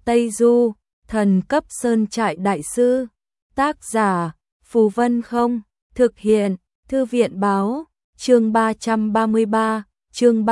Tây Du, thần cấp sơn trại đại sư. Tác giả, Phù Vân Không. Thực hiện, Thư viện báo. Chương 333, chương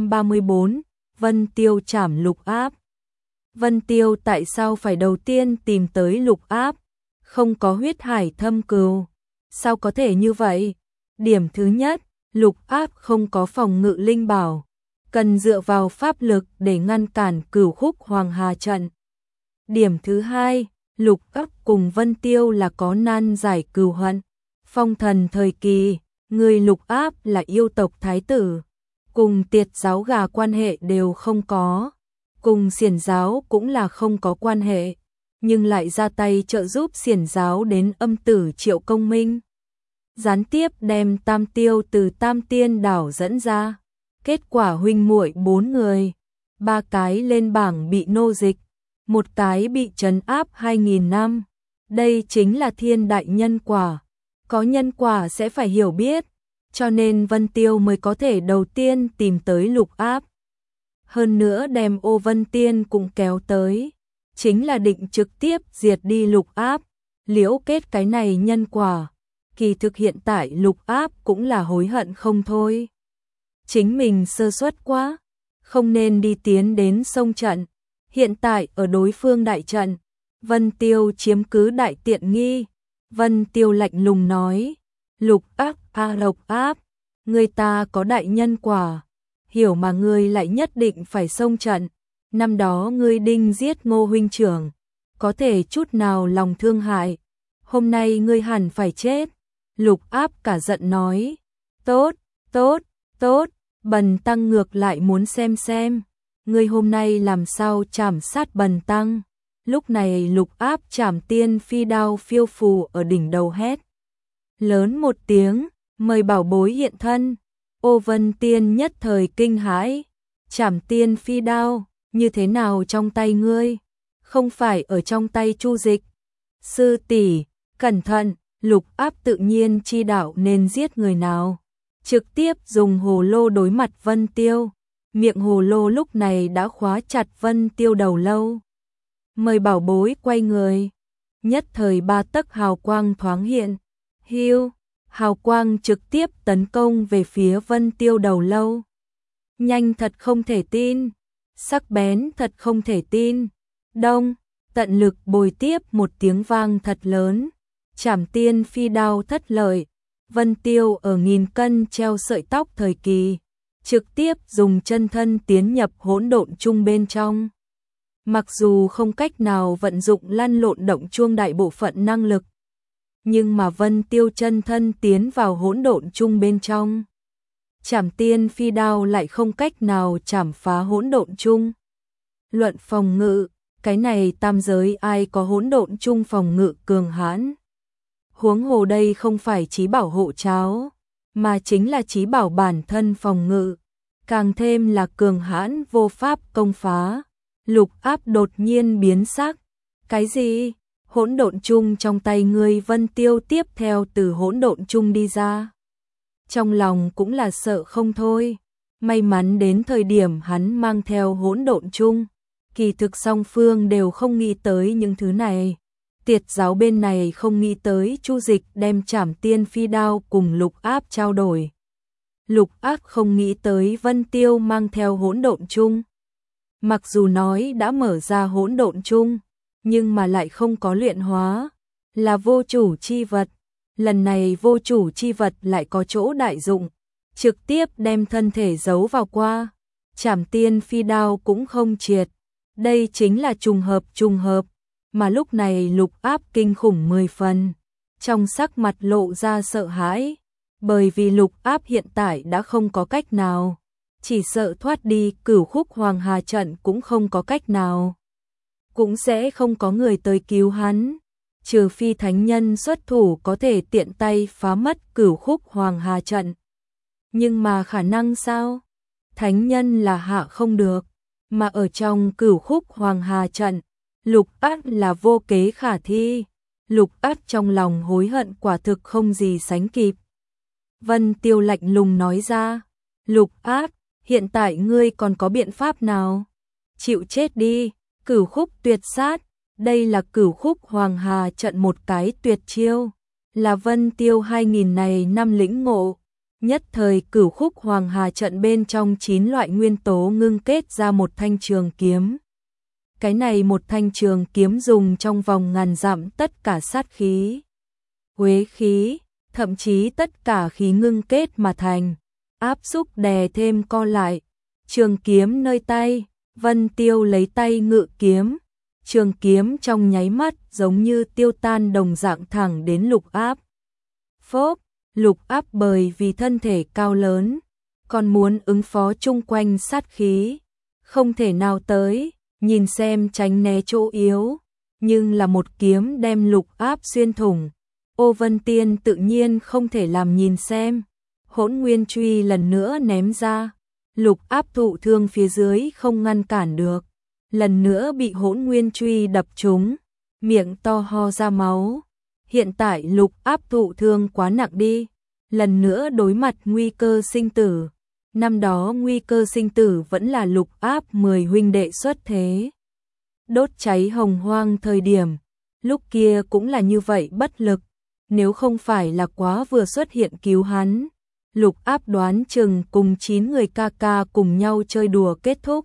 334, Vân Tiêu trảm Lục Áp. Vân Tiêu tại sao phải đầu tiên tìm tới Lục Áp? Không có huyết hải thâm cừu. Sao có thể như vậy? Điểm thứ nhất, Lục Áp không có phòng ngự linh bảo, cần dựa vào pháp lực để ngăn cản Cửu Khúc Hoàng Hà trận. Điểm thứ hai, Lục Áp cùng Vân Tiêu là có nan giải cừu hận. Phong thần thời kỳ, người Lục Áp là yêu tộc thái tử, cùng Tiệt giáo gà quan hệ đều không có, cùng Xiển giáo cũng là không có quan hệ, nhưng lại ra tay trợ giúp Xiển giáo đến âm tử Triệu Công Minh, gián tiếp đem Tam Tiêu từ Tam Tiên đảo dẫn ra. Kết quả huynh muội 4 người, 3 cái lên bảng bị nô dịch, 1 cái bị trấn áp 2000 năm. Đây chính là thiên đại nhân quả. Có nhân quả sẽ phải hiểu biết, cho nên Vân Tiêu mới có thể đầu tiên tìm tới Lục Áp. Hơn nữa đem Ô Vân Tiên cũng kéo tới, chính là định trực tiếp diệt đi Lục Áp, liễu kết cái này nhân quả. Kỳ thực hiện tại Lục Áp cũng là hối hận không thôi. Chính mình sơ suất quá, không nên đi tiến đến sông trận, hiện tại ở đối phương đại trận, Vân Tiêu chiếm cứ đại tiện nghi. Vân Tiêu lạnh lùng nói, Lục Áp Lục Áp, người ta có đại nhân quả, hiểu mà ngươi lại nhất định phải xông trận. Năm đó ngươi đinh giết Ngô huynh trưởng, có thể chút nào lòng thương hại, hôm nay ngươi hẳn phải chết. Lục Áp cả giận nói, tốt, tốt, tốt, Bần tăng ngược lại muốn xem, ngươi hôm nay làm sao trảm sát Bần tăng. Lúc này Lục Áp trảm tiên phi đao phiêu phù ở đỉnh đầu hét lớn một tiếng, mời bảo bối hiện thân. Ô Vân Tiên nhất thời kinh hãi, trảm tiên phi đao, như thế nào trong tay ngươi? Không phải ở trong tay Chu Dịch. Sư tỷ, cẩn thận, Lục Áp tự nhiên chi đạo nên giết người nào. Trực tiếp dùng hồ lô đối mặt Vân Tiêu, miệng hồ lô lúc này đã khóa chặt Vân Tiêu đầu lâu. Mời bảo bối quay người, nhất thời 3 tấc hào quang thoáng hiện, hiu, hào quang trực tiếp tấn công về phía Vân Tiêu đầu lâu. Nhanh thật không thể tin, sắc bén thật không thể tin. Đông, tận lực bồi tiếp một tiếng vang thật lớn, trảm tiên phi đao thất lợi. Vân Tiêu ở 1000 cân treo sợi tóc thời kỳ, trực tiếp dùng chân thân tiến nhập hỗn độn chung bên trong. Mặc dù không cách nào vận dụng lăn lộn động chuông đại bộ phận năng lực, nhưng mà Vân Tiêu chân thân tiến vào hỗn độn chung bên trong, trảm tiên phi đao lại không cách nào trảm phá hỗn độn chung. Luận phòng ngự, cái này tam giới ai có hỗn độn chung phòng ngự cường hãn. Huống hồ đây không phải chí bảo hộ cháo, mà chính là chí bảo bản thân phòng ngự, càng thêm là cường hãn vô pháp công phá. Lục Áp đột nhiên biến sắc, cái gì? Hỗn độn chung trong tay ngươi? Vân Tiêu tiếp theo từ hỗn độn chung đi ra, trong lòng cũng là sợ không thôi. May mắn đến thời điểm hắn mang theo hỗn độn chung, kỳ thực song phương đều không nghĩ tới những thứ này. Tiệt giáo bên này không nghĩ tới Chu Dịch đem trảm tiên phi đao cùng Lục Áp trao đổi. Lục Áp không nghĩ tới Vân Tiêu mang theo hỗn độn chung. Mặc dù nói đã mở ra hỗn độn chung, nhưng mà lại không có luyện hóa, là vô chủ chi vật. Lần này vô chủ chi vật lại có chỗ đại dụng, trực tiếp đem thân thể giấu vào qua. Trảm tiên phi đao cũng không triệt. Đây chính là trùng hợp. Mà lúc này Lục Áp kinh khủng 10 phần, trong sắc mặt lộ ra sợ hãi, bởi vì Lục Áp hiện tại đã không có cách nào, chỉ sợ thoát đi Cửu Khúc Hoàng Hà trận cũng không có cách nào, cũng sẽ không có người tới cứu hắn, trừ phi thánh nhân xuất thủ có thể tiện tay phá mất Cửu Khúc Hoàng Hà trận. Nhưng mà khả năng sao? Thánh nhân là hạ không được, mà ở trong Cửu Khúc Hoàng Hà trận, Lục Áp là vô kế khả thi. Lục Áp trong lòng hối hận quả thực không gì sánh kịp. Vân Tiêu lạnh lùng nói ra, Lục Áp, hiện tại ngươi còn có biện pháp nào? Chịu chết đi, Cửu khúc tuyệt sát, đây là cửu khúc Hoàng Hà trận một cái tuyệt chiêu, là Vân Tiêu 2000 này năm lĩnh ngộ. Nhất thời cửu khúc Hoàng Hà trận bên trong 9 loại nguyên tố ngưng kết ra một thanh trường kiếm. Cái này một thanh trường kiếm dùng trong vòng ngàn dặm tất cả sát khí, uế khí, thậm chí tất cả khí ngưng kết mà thành, áp xúc đè thêm co lại. Trường kiếm nơi tay, Vân Tiêu lấy tay ngự kiếm, trường kiếm trong nháy mắt giống như tiêu tan đồng dạng thẳng đến Lục Áp. Phốc, Lục Áp bởi vì thân thể cao lớn, còn muốn ứng phó chung quanh sát khí, không thể nào tới, nhìn xem tránh né chỗ yếu, nhưng là một kiếm đem Lục Áp xuyên thủng. Ô Vân Tiên tự nhiên không thể làm nhìn xem, Hỗn Nguyên Truy lần nữa ném ra, Lục Áp thụ thương phía dưới không ngăn cản được, lần nữa bị Hỗn Nguyên Truy đập trúng, miệng to ho ra máu. Hiện tại Lục Áp thụ thương quá nặng đi, lần nữa đối mặt nguy cơ sinh tử. Năm đó nguy cơ sinh tử vẫn là Lục Áp 10 huynh đệ xuất thế, đốt cháy Hồng Hoang thời điểm, lúc kia cũng là như vậy bất lực, nếu không phải là quá vừa xuất hiện cứu hắn, Lục Áp đoán chừng cùng 9 người ca ca cùng nhau chơi đùa kết thúc.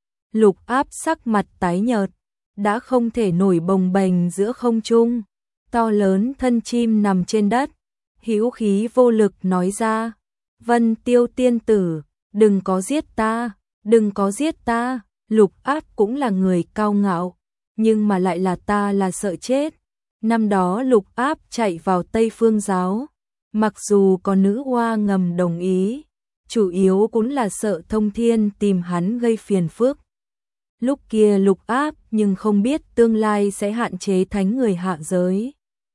Lục Áp sắc mặt tái nhợt, đã không thể nổi bồng bềnh giữa không trung, to lớn thân chim nằm trên đất, hữu khí vô lực nói ra, Vân Tiêu tiên tử, đừng có giết ta, đừng có giết ta. Lục Áp cũng là người cao ngạo, nhưng mà lại là ta là sợ chết. Năm đó Lục Áp chạy vào Tây Phương giáo, mặc dù có nữ oa ngầm đồng ý, chủ yếu cũng là sợ Thông Thiên tìm hắn gây phiền phức. Lúc kia Lục Áp nhưng không biết tương lai sẽ hạn chế thánh người hạ giới.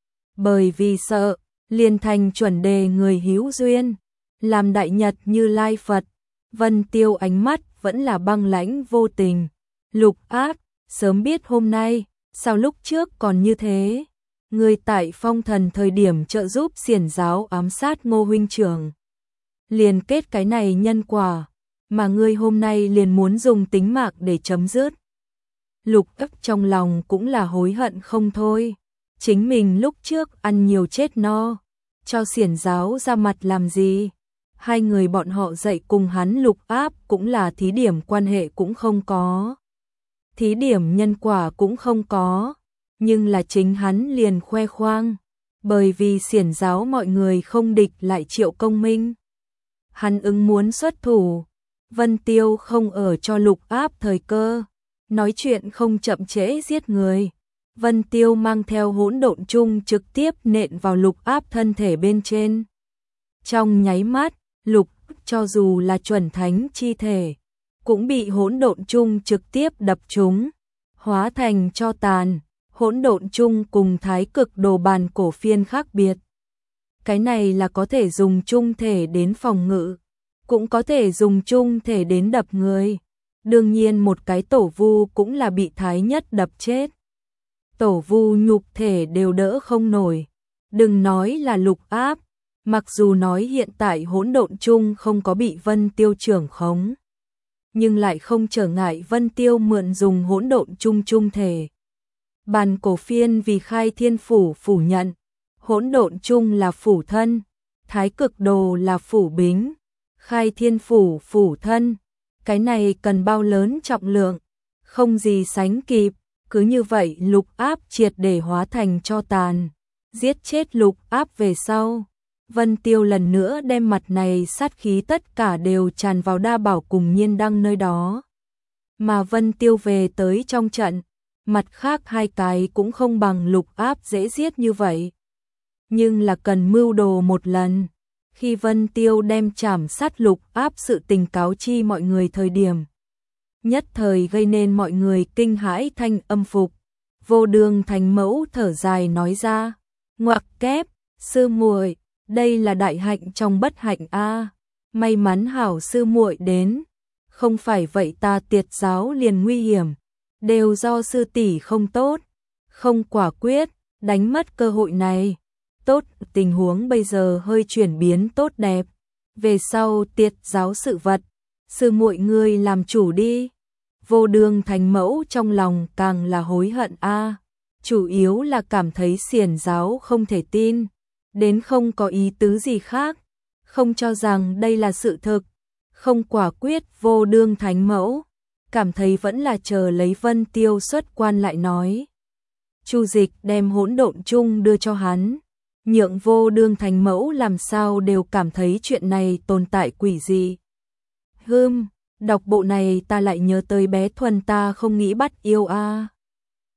Bởi vì sợ, liền thành chuẩn đề người hữu duyên, làm đại nhật Như Lai Phật. Vân Tiêu ánh mắt vẫn là băng lãnh vô tình. Lục Áp, sớm biết hôm nay, sao lúc trước còn như thế? Người tại Phong Thần thời điểm trợ giúp xiển giáo ám sát Ngô huynh trưởng, liền kết cái này nhân quả, mà ngươi hôm nay liền muốn dùng tính mạng để chấm dứt. Lục Áp trong lòng cũng là hối hận không thôi, chính mình lúc trước ăn nhiều chết no, cho xiển giáo ra mặt làm gì? Hai người bọn họ dạy cùng hắn Lục Áp cũng là thí điểm quan hệ cũng không có, thí điểm nhân quả cũng không có, nhưng là chính hắn liền khoe khoang, bởi vì xiển giáo mọi người không địch lại Triệu Công Minh. Hắn ứng muốn xuất thủ, Vân Tiêu không ở cho Lục Áp thời cơ, nói chuyện không chậm trễ giết người. Vân Tiêu mang theo hỗn độn chung trực tiếp nện vào Lục Áp thân thể bên trên. Trong nháy mắt, Lục cho dù là chuẩn thánh chi thể, cũng bị hỗn độn chung trực tiếp đập trúng, hóa thành tro tàn. Hỗn độn chung cùng Thái Cực Đồ bàn cổ phiên khác biệt. Cái này là có thể dùng chung thể đến phòng ngự, cũng có thể dùng chung thể đến đập người. Đương nhiên một cái tổ vu cũng là bị Thái Nhất đập chết. Tổ vu nhục thể đều đỡ không nổi. Đừng nói là Lục Áp, mặc dù nói hiện tại hỗn độn chung không có bị Vân Tiêu trưởng khống, nhưng lại không trở ngại Vân Tiêu mượn dùng hỗn độn chung chung thể. Bàn cổ phiên vì Khai Thiên Phủ phủ nhận, hỗn độn chung là phủ thân, Thái Cực Đồ là phủ bính, Khai Thiên Phủ phủ thân, cái này cần bao lớn trọng lượng, không gì sánh kịp. Cứ như vậy Lục Áp triệt để hóa thành tro tàn, giết chết Lục Áp về sau, Vân Tiêu lần nữa đem mặt này sát khí tất cả đều tràn vào Đa Bảo cùng Nhiên Đăng nơi đó. Mà Vân Tiêu về tới trong trận, mặt khác hai cái cũng không bằng Lục Áp dễ giết như vậy. Nhưng là cần mưu đồ một lần. Khi Vân Tiêu đem trảm sát Lục Áp sự tình cáo chi mọi người thời điểm, nhất thời gây nên mọi người kinh hãi thanh âm phục. Vô Đường Thánh Mẫu thở dài nói ra, ngoặc kép, sư muội, đây là đại hạnh trong bất hạnh a, may mắn hảo sư muội đến, không phải vậy ta Tiệt giáo liền nguy hiểm, đều do sư tỷ không tốt, không quả quyết, đánh mất cơ hội này. Tốt, tình huống bây giờ hơi chuyển biến tốt đẹp, về sau Tiệt giáo sự vật, sư muội ngươi làm chủ đi. Vô Đương Thánh Mẫu trong lòng càng là hối hận a, chủ yếu là cảm thấy xiển giáo không thể tin, đến không có ý tứ gì khác, không cho rằng đây là sự thực, không quả quyết. Vô Đương Thánh Mẫu cảm thấy vẫn là chờ lấy Vân Tiêu xuất quan lại nói. Chu Dịch đem Hỗn Độn Chung đưa cho hắn, nhượng Vô Đương Thánh Mẫu làm sao đều cảm thấy chuyện này tồn tại quỷ gì. Đọc bộ này ta lại nhớ tới bé Thuần, ta không nghĩ bắt yêu a.